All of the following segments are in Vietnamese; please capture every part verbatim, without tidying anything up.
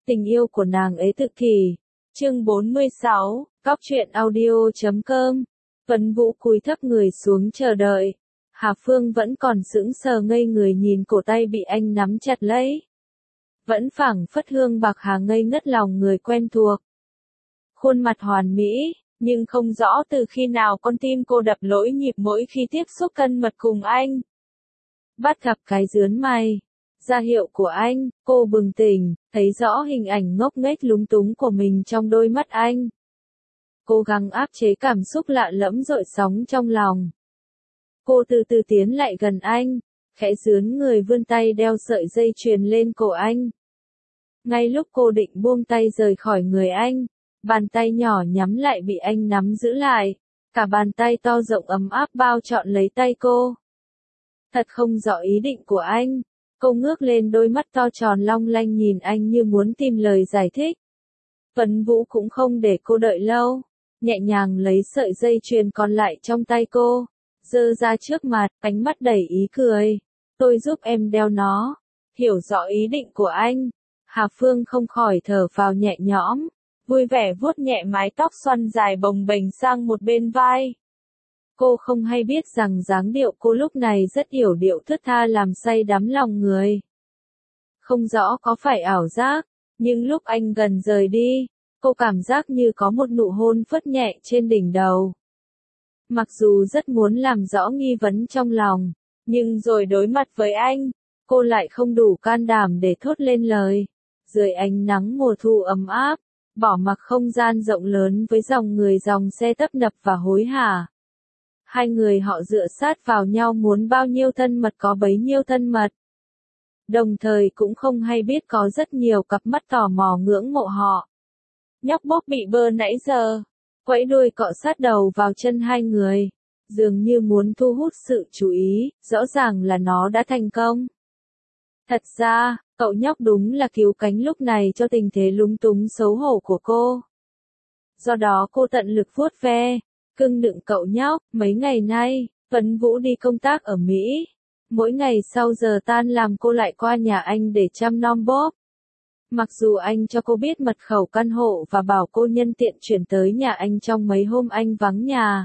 Tình yêu của nàng ấy tự kỷ. Chương bốn mươi sáu, Cóc truyện audio chấm com. Vân Vũ cúi thấp người xuống chờ đợi. Hà Phương vẫn còn sững sờ ngây người nhìn cổ tay bị anh nắm chặt lấy. Vẫn phảng phất Hương Bạc Hà ngây ngất lòng người quen thuộc. Khuôn mặt hoàn mỹ, nhưng không rõ từ khi nào con tim cô đập lỗi nhịp mỗi khi tiếp xúc thân mật cùng anh. Bắt gặp cái dướn mày, ra hiệu của anh, cô bừng tỉnh, thấy rõ hình ảnh ngốc nghếch lúng túng của mình trong đôi mắt anh. Cố gắng áp chế cảm xúc lạ lẫm dội sóng trong lòng. Cô từ từ tiến lại gần anh, khẽ dướn người vươn tay đeo sợi dây chuyền lên cổ anh. Ngay lúc cô định buông tay rời khỏi người anh, bàn tay nhỏ nhắm lại bị anh nắm giữ lại, cả bàn tay to rộng ấm áp bao trọn lấy tay cô. Thật không rõ ý định của anh, cô ngước lên đôi mắt to tròn long lanh nhìn anh như muốn tìm lời giải thích. Vân Vũ cũng không để cô đợi lâu, nhẹ nhàng lấy sợi dây chuyền còn lại trong tay cô, giơ ra trước mặt, ánh mắt đầy ý cười. Tôi giúp em đeo nó. Hiểu rõ ý định của anh, Hà Phương không khỏi thở phào nhẹ nhõm, vui vẻ vuốt nhẹ mái tóc xoăn dài bồng bềnh sang một bên vai. Cô không hay biết rằng dáng điệu cô lúc này rất yểu điệu thướt tha làm say đắm lòng người. Không rõ có phải ảo giác, nhưng lúc anh gần rời đi, cô cảm giác như có một nụ hôn phớt nhẹ trên đỉnh đầu. Mặc dù rất muốn làm rõ nghi vấn trong lòng, nhưng rồi đối mặt với anh, cô lại không đủ can đảm để thốt lên lời. Dưới ánh nắng mùa thu ấm áp, bỏ mặc không gian rộng lớn với dòng người dòng xe tấp nập và hối hả. Hai người họ dựa sát vào nhau muốn bao nhiêu thân mật có bấy nhiêu thân mật. Đồng thời cũng không hay biết có rất nhiều cặp mắt tò mò ngưỡng mộ họ. Nhóc Bốp bị bơ nãy giờ, quẫy đuôi cọ sát đầu vào chân hai người, dường như muốn thu hút sự chú ý, rõ ràng là nó đã thành công. Thật ra, cậu nhóc đúng là cứu cánh lúc này cho tình thế lúng túng xấu hổ của cô. Do đó cô tận lực vuốt ve, cưng nựng cậu nhóc. Mấy ngày nay, Vân Vũ đi công tác ở Mỹ. Mỗi ngày sau giờ tan làm cô lại qua nhà anh để chăm nom Bốp. Mặc dù anh cho cô biết mật khẩu căn hộ và bảo cô nhân tiện chuyển tới nhà anh trong mấy hôm anh vắng nhà.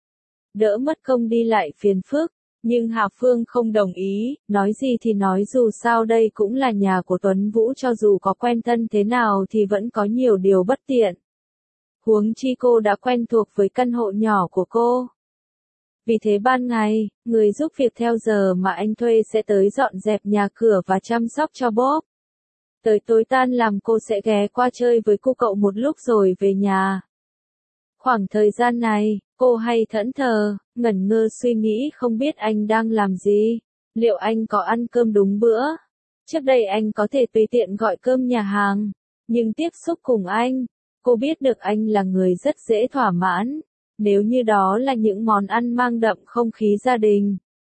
Đỡ mất công đi lại phiền phức, nhưng Hà Phương không đồng ý, nói gì thì nói dù sao đây cũng là nhà của Tuấn Vũ, cho dù có quen thân thế nào thì vẫn có nhiều điều bất tiện. Huống chi cô đã quen thuộc với căn hộ nhỏ của cô. Vì thế ban ngày, người giúp việc theo giờ mà anh thuê sẽ tới dọn dẹp nhà cửa và chăm sóc cho Bốp. Tới tối tan làm cô sẽ ghé qua chơi với cô cậu một lúc rồi về nhà. Khoảng thời gian này, cô hay thẫn thờ, ngẩn ngơ suy nghĩ không biết anh đang làm gì, liệu anh có ăn cơm đúng bữa. Trước đây anh có thể tùy tiện gọi cơm nhà hàng, nhưng tiếp xúc cùng anh, cô biết được anh là người rất dễ thỏa mãn, nếu như đó là những món ăn mang đậm không khí gia đình.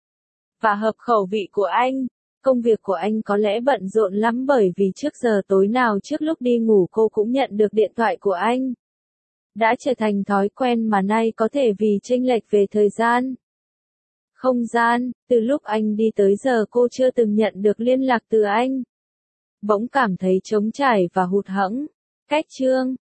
Và hợp khẩu vị của anh. Công việc của anh có lẽ bận rộn lắm bởi vì trước giờ tối nào trước lúc đi ngủ cô cũng nhận được điện thoại của anh. Đã trở thành thói quen mà nay có thể vì chênh lệch về thời gian, không gian, từ lúc anh đi tới giờ cô chưa từng nhận được liên lạc từ anh. Bỗng cảm thấy trống trải và hụt hẫng. Cách chương